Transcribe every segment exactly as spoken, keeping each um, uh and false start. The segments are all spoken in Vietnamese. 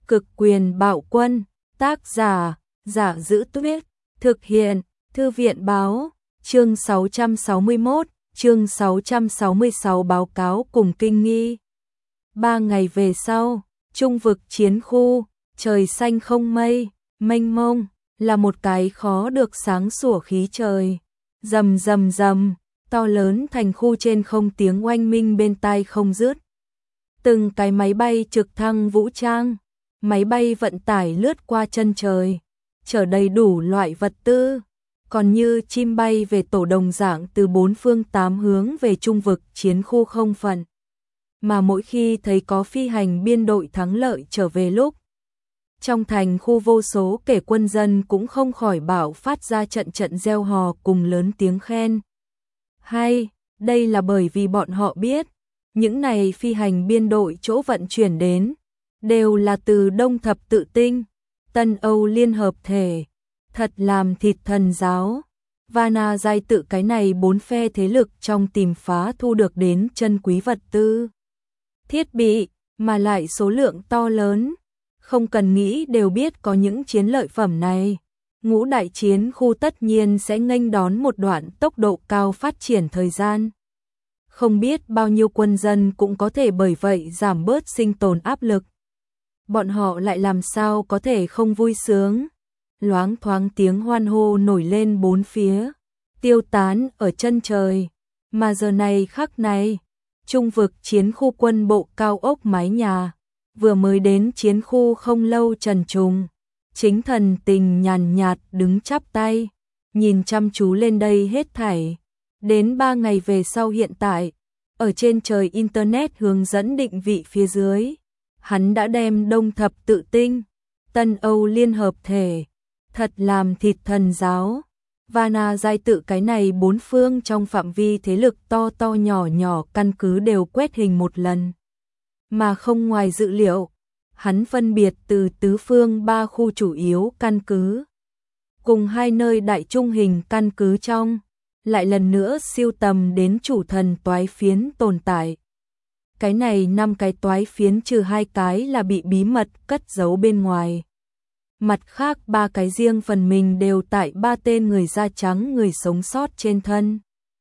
Cực quyền bạo quân, tác giả, Giả Giữ Tuyết, thực hiện, Thư viện Báo, chương sáu trăm sáu mươi mốt, chương sáu trăm sáu mươi sáu báo cáo cùng kinh nghi. Ba ngày về sau, trung vực chiến khu, trời xanh không mây, mênh mông, là một cái khó được sáng sủa khí trời. Rầm rầm rầm, to lớn thành khu trên không tiếng oanh minh bên tai không dứt. Từng cái máy bay trực thăng vũ trang, máy bay vận tải lướt qua chân trời, chở đầy đủ loại vật tư, còn như chim bay về tổ đồng dạng từ bốn phương tám hướng về trung vực chiến khu không phận. Mà mỗi khi thấy có phi hành biên đội thắng lợi trở về lúc, trong thành khu vô số kẻ quân dân cũng không khỏi bạo phát ra trận trận reo hò cùng lớn tiếng khen. Hay, đây là bởi vì bọn họ biết, những này phi hành biên đội chỗ vận chuyển đến, đều là từ Đông Thập Tự Tinh, Tân Âu Liên Hợp Thể, thật làm thịt thần giáo. Vana giai tự cái này bốn phe thế lực trong tìm phá thu được đến chân quý vật tư, thiết bị, mà lại số lượng to lớn. Không cần nghĩ đều biết có những chiến lợi phẩm này. Ngũ đại chiến khu tất nhiên sẽ nghênh đón một đoạn tốc độ cao phát triển thời gian. Không biết bao nhiêu quân dân cũng có thể bởi vậy giảm bớt sinh tồn áp lực. Bọn họ lại làm sao có thể không vui sướng. Loáng thoáng tiếng hoan hô nổi lên bốn phía, tiêu tán ở chân trời. Mà giờ này khắc này, trung vực chiến khu quân bộ cao ốc mái nhà, vừa mới đến chiến khu không lâu Trần Trùng, chính thần tình nhàn nhạt đứng chắp tay, nhìn chăm chú lên đây hết thảy. Đến ba ngày về sau hiện tại, ở trên trời Internet hướng dẫn định vị phía dưới, hắn đã đem Đông Thập Tự Tinh, Tân Âu Liên Hợp Thể, thật làm thịt thần giáo. Vana giai tự cái này bốn phương trong phạm vi thế lực to to nhỏ nhỏ căn cứ đều quét hình một lần. Mà không ngoài dự liệu, hắn phân biệt từ tứ phương ba khu chủ yếu căn cứ, cùng hai nơi đại trung hình căn cứ trong, lại lần nữa siêu tầm đến chủ thần toái phiến tồn tại. Cái này năm cái toái phiến trừ hai cái là bị bí mật cất giấu bên ngoài. Mặt khác ba cái riêng phần mình đều tại ba tên người da trắng người sống sót trên thân.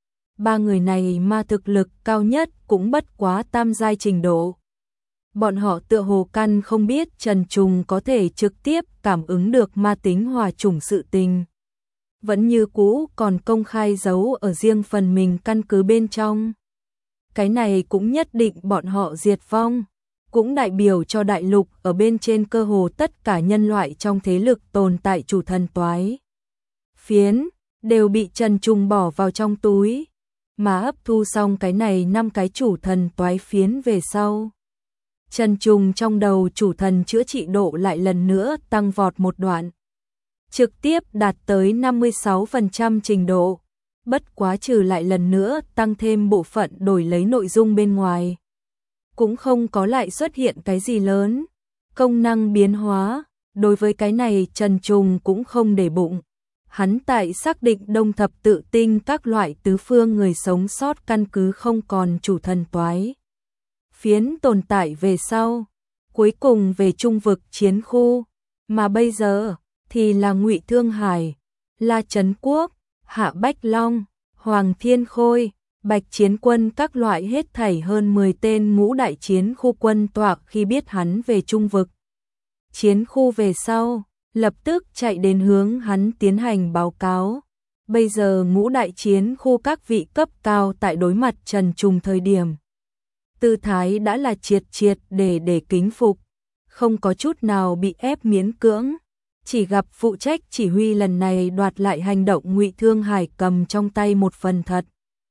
Ba người này ma thực lực cao nhất cũng bất quá tam giai trình độ. Bọn họ tựa hồ căn không biết Trần Trùng có thể trực tiếp cảm ứng được ma tính hòa chủng sự tình. Vẫn như cũ còn công khai giấu ở riêng phần mình căn cứ bên trong. Cái này cũng nhất định bọn họ diệt vong, cũng đại biểu cho đại lục ở bên trên cơ hồ tất cả nhân loại trong thế lực tồn tại chủ thần toái phiến, đều bị Trần Trùng bỏ vào trong túi, mà hấp thu xong cái này năm cái chủ thần toái phiến về sau. Trần Trùng trong đầu chủ thần chữa trị độ lại lần nữa tăng vọt một đoạn, trực tiếp đạt tới năm mươi sáu phần trăm trình độ, bất quá trừ lại lần nữa tăng thêm bộ phận đổi lấy nội dung bên ngoài. Cũng không có lại xuất hiện cái gì lớn, công năng biến hóa, đối với cái này Trần Trùng cũng không để bụng. Hắn tại xác định Đông Thập Tự Tinh các loại tứ phương người sống sót căn cứ không còn chủ thần toái phiến tồn tại về sau, cuối cùng về trung vực chiến khu, mà bây giờ thì là Ngụy Thương Hải, La Trấn Quốc, Hạ Bách Long, Hoàng Thiên Khôi, Bạch Chiến Quân các loại hết thảy hơn mười tên ngũ đại chiến khu quân tọa khi biết hắn về trung vực chiến khu về sau, lập tức chạy đến hướng hắn tiến hành báo cáo. Bây giờ ngũ đại chiến khu các vị cấp cao tại đối mặt Trần Trùng thời điểm, tư thái đã là triệt triệt để để kính phục, không có chút nào bị ép miễn cưỡng. Chỉ gặp phụ trách chỉ huy lần này đoạt lại hành động Ngụy Thương Hải cầm trong tay một phần thật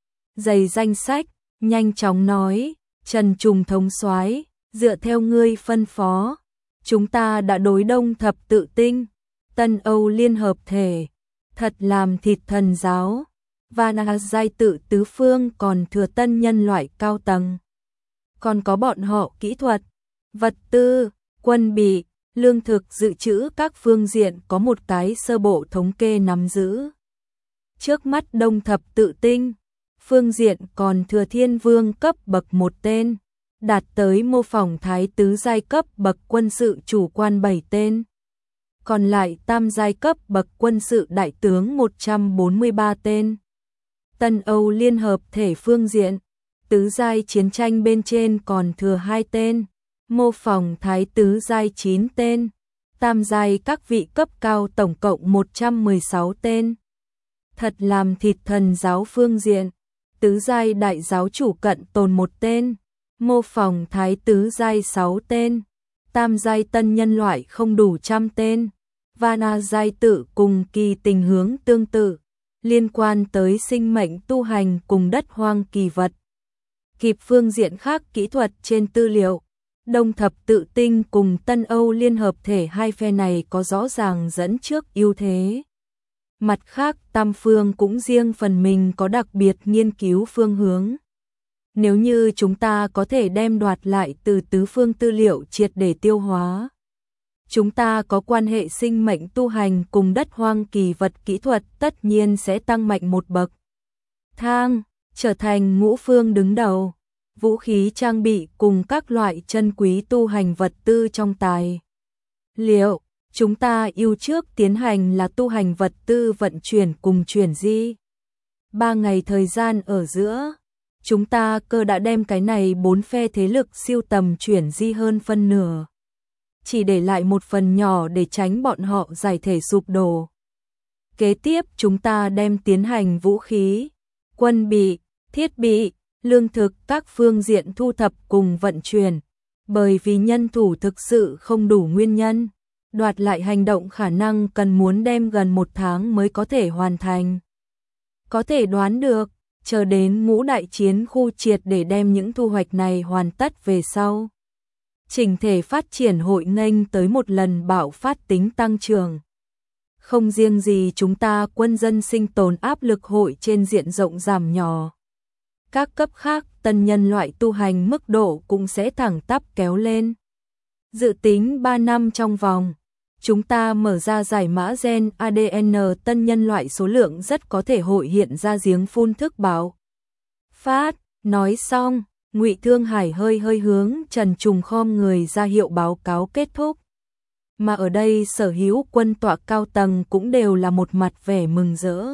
dày danh sách, nhanh chóng nói, Trần Trùng thống soái, dựa theo ngươi phân phó, chúng ta đã đối Đông Thập Tự Tinh, Tân Âu Liên Hợp Thể, thật làm thịt thần giáo. Vana giai tự tứ phương còn thừa tân nhân loại cao tầng, còn có bọn họ kỹ thuật, vật tư, quân bị, lương thực dự trữ các phương diện có một cái sơ bộ thống kê nắm giữ. Trước mắt Đông Thập Tự Tinh, phương diện còn thừa thiên vương cấp bậc một tên, đạt tới mô phỏng thái tứ giai cấp bậc quân sự chủ quan bảy tên. Còn lại tam giai cấp bậc quân sự đại tướng một trăm bốn mươi ba tên. Tân Âu Liên hợp thể phương diện, tứ giai chiến tranh bên trên còn thừa hai tên, mô phỏng thái tứ giai chín tên, tam giai các vị cấp cao tổng cộng một trăm mười sáu tên. Thật làm thịt thần giáo phương diện, tứ giai đại giáo chủ cận tồn một tên, mô phỏng thái tứ giai sáu tên, tam giai tân nhân loại không đủ trăm tên, Vana giai tự cùng kỳ tình hướng tương tự, liên quan tới sinh mệnh tu hành cùng đất hoang kỳ vật. Kịp phương diện khác kỹ thuật trên tư liệu, Đông thập tự tinh cùng Tân Âu Liên hợp thể hai phe này có rõ ràng dẫn trước ưu thế. Mặt khác tam phương cũng riêng phần mình có đặc biệt nghiên cứu phương hướng. Nếu như chúng ta có thể đem đoạt lại từ tứ phương tư liệu triệt để tiêu hóa, chúng ta có quan hệ sinh mệnh tu hành cùng đất hoang kỳ vật kỹ thuật tất nhiên sẽ tăng mạnh một bậc thang, trở thành ngũ phương đứng đầu. Vũ khí trang bị cùng các loại chân quý tu hành vật tư trong tài liệu, chúng ta ưu trước tiến hành là tu hành vật tư vận chuyển cùng chuyển di. Ba ngày thời gian ở giữa, chúng ta cơ đã đem cái này bốn phe thế lực siêu tầm chuyển di hơn phân nửa. Chỉ để lại một phần nhỏ để tránh bọn họ giải thể sụp đổ. Kế tiếp chúng ta đem tiến hành vũ khí, quân bị, thiết bị, lương thực các phương diện thu thập cùng vận chuyển. Bởi vì nhân thủ thực sự không đủ nguyên nhân, đoạt lại hành động khả năng cần muốn đem gần một tháng mới có thể hoàn thành. Có thể đoán được, chờ đến ngũ đại chiến khu triệt để đem những thu hoạch này hoàn tất về sau. Chỉnh thể phát triển hội nghênh tới một lần bạo phát tính tăng trưởng. Không riêng gì chúng ta quân dân sinh tồn áp lực hội trên diện rộng giảm nhỏ. Các cấp khác tân nhân loại tu hành mức độ cũng sẽ thẳng tắp kéo lên. Dự tính ba năm trong vòng, chúng ta mở ra giải mã gen a đê en tân nhân loại số lượng rất có thể hội hiện ra giếng phun thức báo. Phát, nói xong, Ngụy Thương Hải hơi hơi hướng Trần Trùng khom người ra hiệu báo cáo kết thúc. Mà ở đây sở hữu quân tọa cao tầng cũng đều là một mặt vẻ mừng rỡ.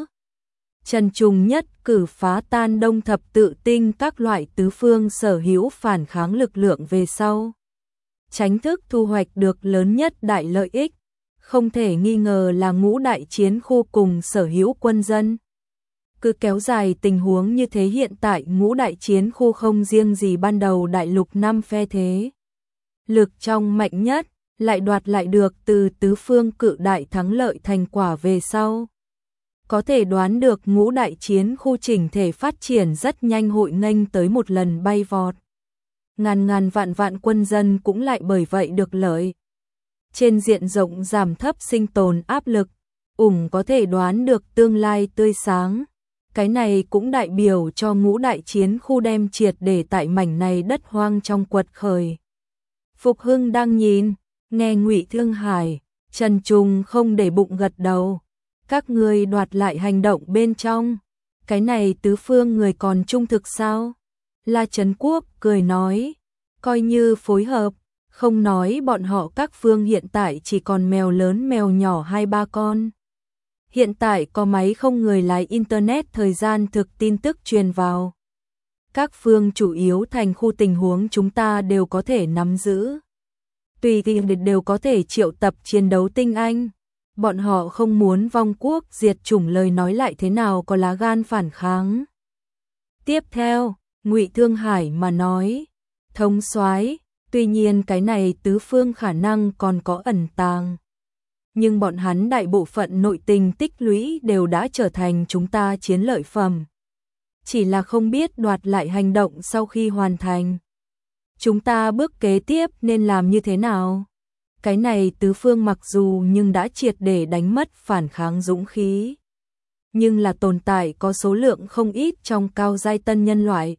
Trần Trùng nhất cử phá tan Đông thập tự tinh các loại tứ phương sở hữu phản kháng lực lượng về sau. Tránh thức thu hoạch được lớn nhất đại lợi ích, không thể nghi ngờ là ngũ đại chiến khu cùng sở hữu quân dân. Cứ kéo dài tình huống như thế hiện tại ngũ đại chiến khu không riêng gì ban đầu đại lục năm phe thế. Lực trong mạnh nhất, lại đoạt lại được từ tứ phương cự đại thắng lợi thành quả về sau. Có thể đoán được ngũ đại chiến khu chỉnh thể phát triển rất nhanh hội nghênh tới một lần bay vọt. Ngàn ngàn vạn vạn quân dân cũng lại bởi vậy được lợi. Trên diện rộng giảm thấp sinh tồn áp lực, ủng có thể đoán được tương lai tươi sáng. Cái này cũng đại biểu cho ngũ đại chiến khu đem triệt để tại mảnh này đất hoang trong quật khởi. Phục Hưng đang nhìn, nghe Ngụy Thương Hải, Trần Trùng không để bụng gật đầu. Các người đoạt lại hành động bên trong, cái này tứ phương người còn trung thực sao? La Trấn Quốc cười nói, coi như phối hợp, không nói bọn họ các phương hiện tại chỉ còn mèo lớn mèo nhỏ hai ba con. Hiện tại có máy không người lái internet thời gian thực tin tức truyền vào. Các phương chủ yếu thành khu tình huống chúng ta đều có thể nắm giữ. Tùy thì đều có thể triệu tập chiến đấu tinh anh. Bọn họ không muốn vong quốc diệt chủng lời nói lại thế nào có lá gan phản kháng. Tiếp theo, Ngụy Thương Hải mà nói, thống soái, tuy nhiên cái này tứ phương khả năng còn có ẩn tàng. Nhưng bọn hắn đại bộ phận nội tình tích lũy đều đã trở thành chúng ta chiến lợi phẩm. Chỉ là không biết đoạt lại hành động sau khi hoàn thành. Chúng ta bước kế tiếp nên làm như thế nào? Cái này tứ phương mặc dù nhưng đã triệt để đánh mất phản kháng dũng khí. Nhưng là tồn tại có số lượng không ít trong cao giai tân nhân loại.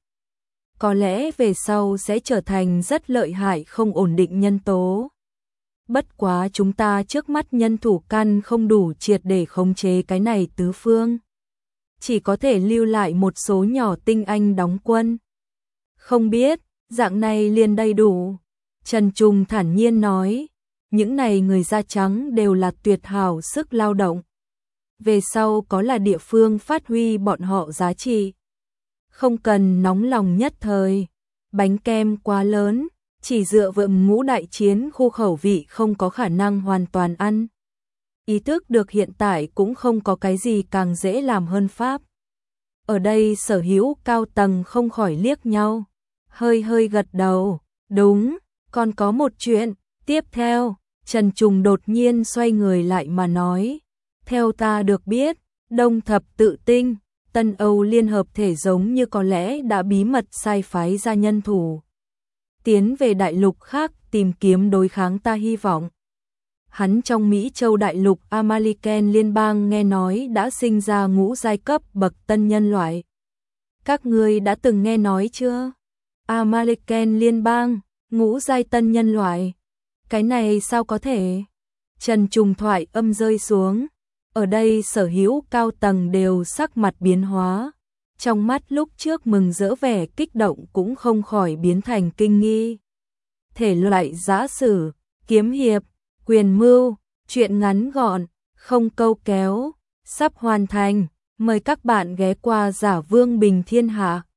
Có lẽ về sau sẽ trở thành rất lợi hại không ổn định nhân tố. Bất quá chúng ta trước mắt nhân thủ căn không đủ triệt để khống chế cái này tứ phương. Chỉ có thể lưu lại một số nhỏ tinh anh đóng quân. Không biết, Dạng này liền đầy đủ. Trần Trùng thản nhiên nói, những này người da trắng đều là tuyệt hảo sức lao động. Về sau có là địa phương phát huy bọn họ giá trị. Không cần nóng lòng nhất thời. Bánh kem quá lớn, chỉ dựa vào ngũ đại chiến khu khẩu vị không có khả năng hoàn toàn ăn. Ý thức được hiện tại cũng không có cái gì càng dễ làm hơn Pháp. Ở đây sở hữu cao tầng không khỏi liếc nhau. Hơi hơi gật đầu. Đúng, còn có một chuyện. Tiếp theo, Trần Trùng đột nhiên xoay người lại mà nói. Theo ta được biết, Đông Thập Tự Tinh, Tân Âu Liên Hợp Thể giống như có lẽ đã bí mật sai phái ra nhân thủ. Tiến về đại lục khác tìm kiếm đối kháng ta hy vọng. Hắn trong Mỹ Châu đại lục Amaliken liên bang nghe nói đã sinh ra ngũ giai cấp bậc tân nhân loại. Các ngươi đã từng nghe nói chưa? Amaliken liên bang, ngũ giai tân nhân loại. Cái này sao có thể? Trần Trùng thoại âm rơi xuống. Ở đây sở hữu cao tầng đều sắc mặt biến hóa. Trong mắt lúc trước mừng rỡ vẻ kích động cũng không khỏi biến thành kinh nghi. Thể loại giã sử, kiếm hiệp, quyền mưu, truyện ngắn gọn, không câu kéo, sắp hoàn thành. Mời các bạn ghé qua Giả Vương Bình Thiên Hạ.